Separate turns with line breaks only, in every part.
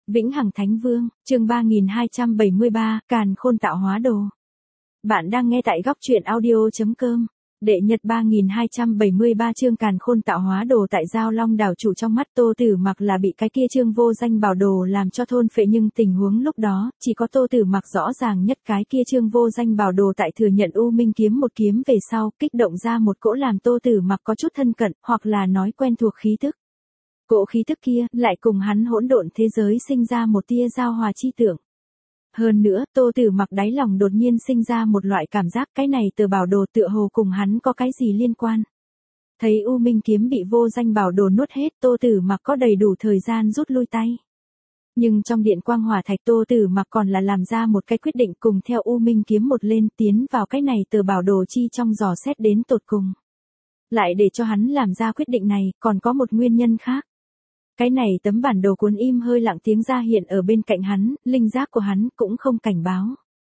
Vĩnh Hằng Thánh Vương, chương 3273, Càn Khôn Tạo Hóa Đồ. Bạn đang nghe tại góc truyện audio.com. Đệ nhật 3273 chương Càn Khôn Tạo Hóa Đồ. Tại Giao Long đảo chủ trong mắt Tô Tử Mặc là bị cái kia chương vô danh bảo đồ làm cho thôn phệ, nhưng tình huống lúc đó, chỉ có Tô Tử Mặc rõ ràng nhất cái kia chương vô danh bảo đồ tại thừa nhận U Minh kiếm một kiếm về sau, kích động ra một cỗ làm Tô Tử Mặc có chút thân cận, hoặc là nói quen thuộc khí tức. Cỗ khí tức kia, lại cùng hắn hỗn độn thế giới sinh ra một tia giao hòa chi tưởng. Hơn nữa, Tô Tử Mặc đáy lòng đột nhiên sinh ra một loại cảm giác cái này tờ bảo đồ tựa hồ cùng hắn có cái gì liên quan. Thấy U Minh kiếm bị vô danh bảo đồ nuốt hết, Tô Tử Mặc có đầy đủ thời gian rút lui tay. Nhưng trong điện quang hỏa thạch Tô Tử Mặc còn là làm ra một cái quyết định, cùng theo U Minh kiếm một lên tiến vào cái này tờ bảo đồ chi trong dò xét đến tột cùng. Lại để cho hắn làm ra quyết định này, còn có một nguyên nhân khác. Cái này tấm bản đồ cuốn im hơi lặng tiếng ra hiện ở bên cạnh hắn, linh giác của hắn cũng không cảnh báo.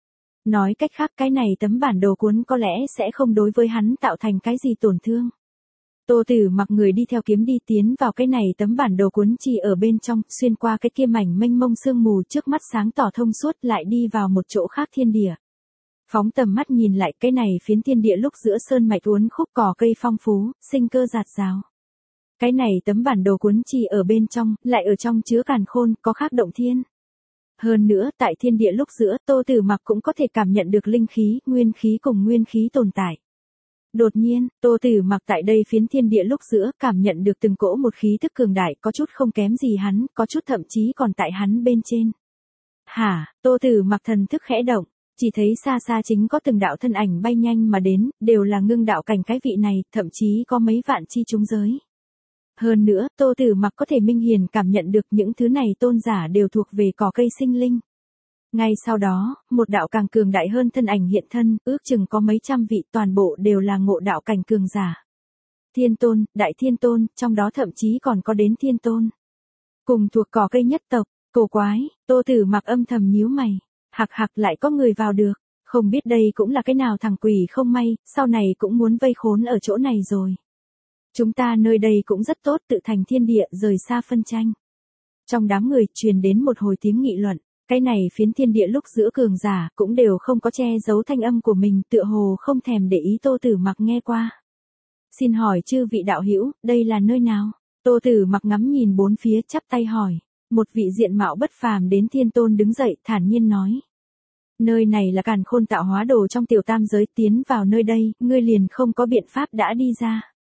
Nói cách khác, cái này tấm bản đồ cuốn có lẽ sẽ không đối với hắn tạo thành cái gì tổn thương. Tô Tử Mặc người đi theo kiếm đi tiến vào cái này tấm bản đồ cuốn chi ở bên trong, xuyên qua cái kia mảnh mênh mông sương mù, trước mắt sáng tỏ thông suốt, lại đi vào một chỗ khác thiên địa. Phóng tầm mắt nhìn lại, cái này phiến thiên địa lúc giữa sơn mạch uốn khúc, cỏ cây phong phú, sinh cơ rạt rào. Cái này tấm bản đồ cuốn chi ở bên trong, lại ở trong chứa càn khôn, có khác động thiên. Hơn nữa, tại thiên địa lúc giữa, Tô Tử Mặc cũng có thể cảm nhận được linh khí, nguyên khí cùng nguyên khí tồn tại. Đột nhiên, Tô Tử Mặc tại đây phiến thiên địa lúc giữa, cảm nhận được từng cỗ một khí tức cường đại, có chút không kém gì hắn, có chút thậm chí còn tại hắn bên trên. Hả, Tô Tử Mặc thần thức khẽ động, chỉ thấy xa xa chính có từng đạo thân ảnh bay nhanh mà đến, đều là ngưng đạo cảnh cái vị này, thậm chí có mấy vạn chi chúng giới. Hơn nữa, Tô Tử Mặc có thể minh hiển cảm nhận được những thứ này tôn giả đều thuộc về cỏ cây sinh linh. Ngay sau đó, một đạo càng cường đại hơn thân ảnh hiện thân, ước chừng có mấy trăm vị, toàn bộ đều là ngộ đạo cảnh cường giả. Thiên tôn, đại thiên tôn, trong đó thậm chí còn có đến thiên tôn. Cùng thuộc cỏ cây nhất tộc, cổ quái, Tô Tử Mặc âm thầm nhíu mày, hặc lại có người vào được, không biết đây cũng là cái nào thằng quỷ không may, sau này cũng muốn vây khốn ở chỗ này rồi. Chúng ta nơi đây cũng rất tốt, tự thành thiên địa, rời xa phân tranh. Trong đám người truyền đến một hồi tiếng nghị luận, cái này phiến thiên địa lúc giữa cường giả cũng đều không có che giấu thanh âm của mình, tựa hồ không thèm để ý Tô Tử Mặc nghe qua. Xin hỏi chư vị đạo hữu, đây là nơi nào? Tô Tử Mặc ngắm nhìn bốn phía, chắp tay hỏi. Một vị diện mạo bất phàm đến thiên tôn đứng dậy, thản nhiên nói. Nơi này là Càn Khôn Tạo Hóa Đồ trong tiểu tam giới, tiến vào nơi đây, ngươi liền không có biện pháp đã đi ra.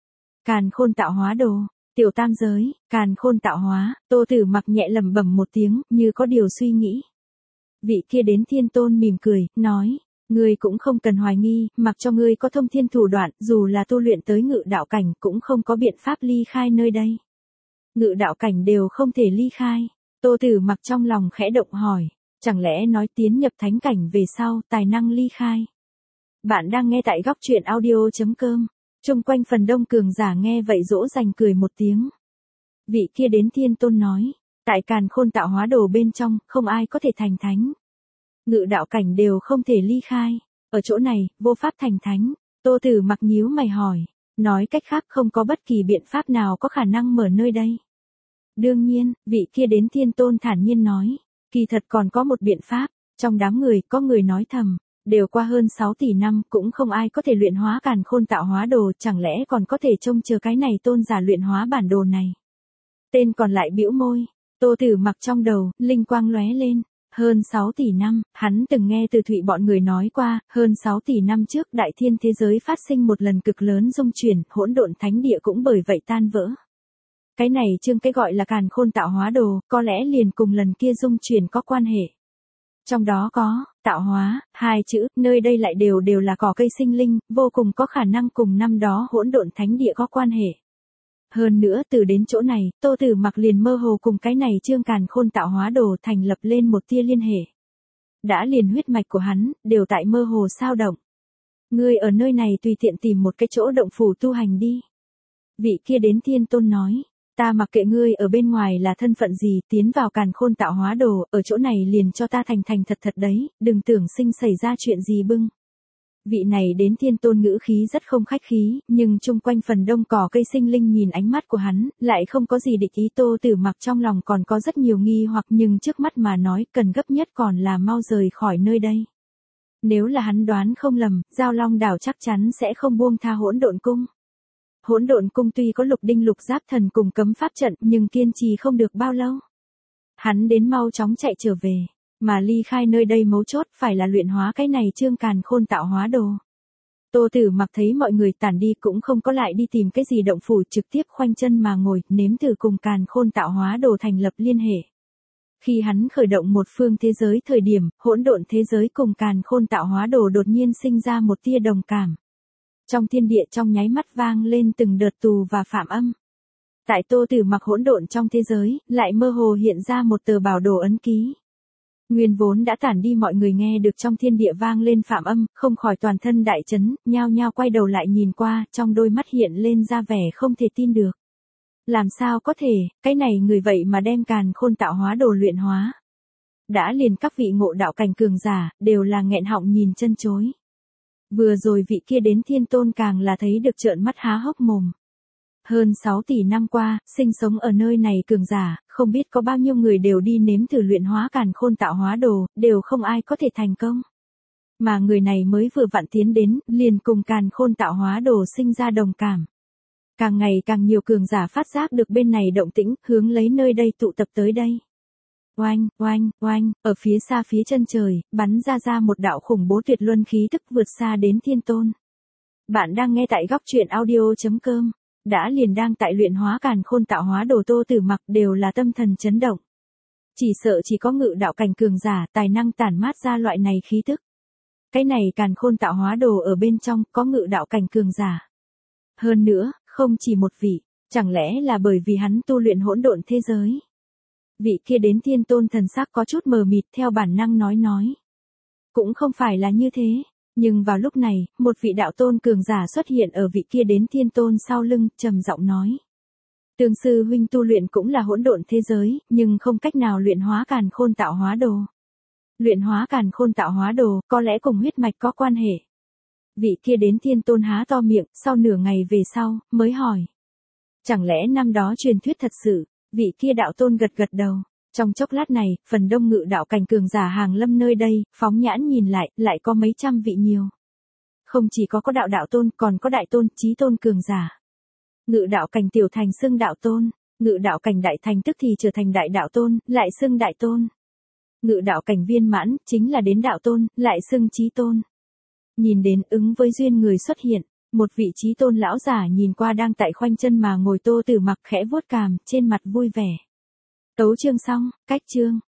Càn Khôn Tạo Hóa Đồ, tiểu tam giới, Càn Khôn Tạo Hóa, Tô Tử Mặc nhẹ lẩm bẩm một tiếng, như có điều suy nghĩ. Vị kia đến thiên tôn mỉm cười, nói, ngươi cũng không cần hoài nghi, mặc cho ngươi có thông thiên thủ đoạn, dù là tu luyện tới ngự đạo cảnh cũng không có biện pháp ly khai nơi đây. Ngự đạo cảnh đều không thể ly khai. Tô Tử Mặc trong lòng khẽ động hỏi, chẳng lẽ nói tiến nhập thánh cảnh về sau, tài năng ly khai? Bạn đang nghe tại góc truyện audio.com. Trung quanh phần đông cường giả nghe vậy dỗ dành cười một tiếng. Vị kia đến thiên tôn nói, tại Càn Khôn Tạo Hóa Đồ bên trong, không ai có thể thành thánh. Ngự đạo cảnh đều không thể ly khai. Ở chỗ này, vô pháp thành thánh. Tô Tử Mặc nhíu mày hỏi, nói cách khác không có bất kỳ biện pháp nào có khả năng mở nơi đây. Đương nhiên, vị kia đến thiên tôn thản nhiên nói, kỳ thật còn có một biện pháp. Trong đám người, có người nói thầm. Đều qua hơn 6 tỷ năm, cũng không ai có thể luyện hóa Càn Khôn Tạo Hóa Đồ, chẳng lẽ còn có thể trông chờ cái này tôn giả luyện hóa bản đồ này. Tên còn lại bĩu môi, Tô Tử Mặc trong đầu, linh quang lóe lên, hơn 6 tỷ năm, hắn từng nghe từ Thụy bọn người nói qua, hơn 6 tỷ năm trước đại thiên thế giới phát sinh một lần cực lớn dung chuyển, hỗn độn thánh địa cũng bởi vậy tan vỡ. Cái này chương cái gọi là Càn Khôn Tạo Hóa Đồ, có lẽ liền cùng lần kia dung chuyển có quan hệ. Trong đó có, tạo hóa, hai chữ, nơi đây lại đều là cỏ cây sinh linh, vô cùng có khả năng cùng năm đó hỗn độn thánh địa có quan hệ. Hơn nữa từ đến chỗ này, Tô Tử Mặc liền mơ hồ cùng cái này chương Càn Khôn Tạo Hóa Đồ thành lập lên một tia liên hệ. Đã liền huyết mạch của hắn, đều tại mơ hồ sao động. Ngươi ở nơi này tùy tiện tìm một cái chỗ động phủ tu hành đi. Vị kia đến thiên tôn nói. Ta mặc kệ ngươi ở bên ngoài là thân phận gì, tiến vào Càn Khôn Tạo Hóa Đồ, ở chỗ này liền cho ta thành thật đấy, đừng tưởng sinh xảy ra chuyện gì bưng. Vị này đến thiên tôn ngữ khí rất không khách khí, nhưng chung quanh phần đông cỏ cây sinh linh nhìn ánh mắt của hắn, lại không có gì địch ý. Tô Tử Mặc trong lòng còn có rất nhiều nghi hoặc, nhưng trước mắt mà nói cần gấp nhất còn là mau rời khỏi nơi đây. Nếu là hắn đoán không lầm, Giao Long đảo chắc chắn sẽ không buông tha Hỗn Độn Cung. Hỗn Độn Cung tuy có lục đinh lục giáp thần cùng cấm pháp trận, nhưng kiên trì không được bao lâu. Hắn đến mau chóng chạy trở về, mà ly khai nơi đây mấu chốt phải là luyện hóa cái này Trương Càn Khôn tạo hóa đồ. Tô Tử Mặc thấy mọi người tản đi cũng không có lại đi tìm cái gì động phủ, trực tiếp khoanh chân mà ngồi, nếm thử cùng Càn Khôn tạo hóa đồ thành lập liên hệ. Khi hắn khởi động một phương thế giới thời điểm, hỗn độn thế giới cùng Càn Khôn tạo hóa đồ đột nhiên sinh ra một tia đồng cảm. Trong thiên địa trong nháy mắt vang lên từng đợt tù và phạm âm. Tại Tô Tử Mặc hỗn độn trong thế giới, lại mơ hồ hiện ra một tờ bảo đồ ấn ký. Nguyên vốn đã tản đi mọi người nghe được trong thiên địa vang lên phạm âm, không khỏi toàn thân đại chấn, nhao nhao quay đầu lại nhìn qua, trong đôi mắt hiện lên ra vẻ không thể tin được. Làm sao có thể, cái này người vậy mà đem Càn Khôn tạo hóa đồ luyện hóa. Đã liền các vị ngộ đạo cảnh cường giả, đều là nghẹn họng nhìn chân chối. Vừa rồi vị kia đến thiên tôn càng là thấy được trợn mắt há hốc mồm. Hơn 6 tỷ năm qua, sinh sống ở nơi này cường giả, không biết có bao nhiêu người đều đi nếm thử luyện hóa Càn Khôn tạo hóa đồ, đều không ai có thể thành công. Mà người này mới vừa vặn tiến đến, liền cùng Càn Khôn tạo hóa đồ sinh ra đồng cảm. Càng ngày càng nhiều cường giả phát giác được bên này động tĩnh, hướng lấy nơi đây tụ tập tới đây. Oanh, oanh, oanh, ở phía xa phía chân trời, bắn ra một đạo khủng bố tuyệt luân khí tức vượt xa đến thiên tôn. Bạn đang nghe tại góc truyện audio.com. Đã liền đang tại luyện hóa Càn Khôn tạo hóa đồ Tô Tử Mặc đều là tâm thần chấn động. Chỉ sợ chỉ có ngự đạo cảnh cường giả tài năng tản mát ra loại này khí tức. Cái này Càn Khôn tạo hóa đồ ở bên trong có ngự đạo cảnh cường giả. Hơn nữa, không chỉ một vị, chẳng lẽ là bởi vì hắn tu luyện hỗn độn thế giới. Vị kia đến thiên tôn thần sắc có chút mờ mịt theo bản năng nói. Cũng không phải là như thế. Nhưng vào lúc này, một vị đạo tôn cường giả xuất hiện ở vị kia đến thiên tôn sau lưng, trầm giọng nói. Tương sư huynh tu luyện cũng là hỗn độn thế giới, nhưng không cách nào luyện hóa Càn Khôn tạo hóa đồ. Luyện hóa Càn Khôn tạo hóa đồ, có lẽ cùng huyết mạch có quan hệ. Vị kia đến thiên tôn há to miệng, sau nửa ngày về sau, mới hỏi. Chẳng lẽ năm đó truyền thuyết thật sự, vị kia đạo tôn gật đầu. Trong chốc lát này, phần đông ngự đạo cảnh cường giả hàng lâm nơi đây, phóng nhãn nhìn lại có mấy trăm vị nhiều. Không chỉ có đạo tôn, còn có đại tôn, chí tôn cường giả. Ngự đạo cảnh tiểu thành xưng đạo tôn, ngự đạo cảnh đại thành tức thì trở thành đại đạo tôn, lại xưng đại tôn. Ngự đạo cảnh viên mãn, chính là đến đạo tôn, lại xưng chí tôn. Nhìn đến ứng với duyên người xuất hiện, một vị chí tôn lão giả nhìn qua đang tại khoanh chân mà ngồi Tô Tử Mặc khẽ vuốt cằm, trên mặt vui vẻ. Tấu chương xong, cách chương.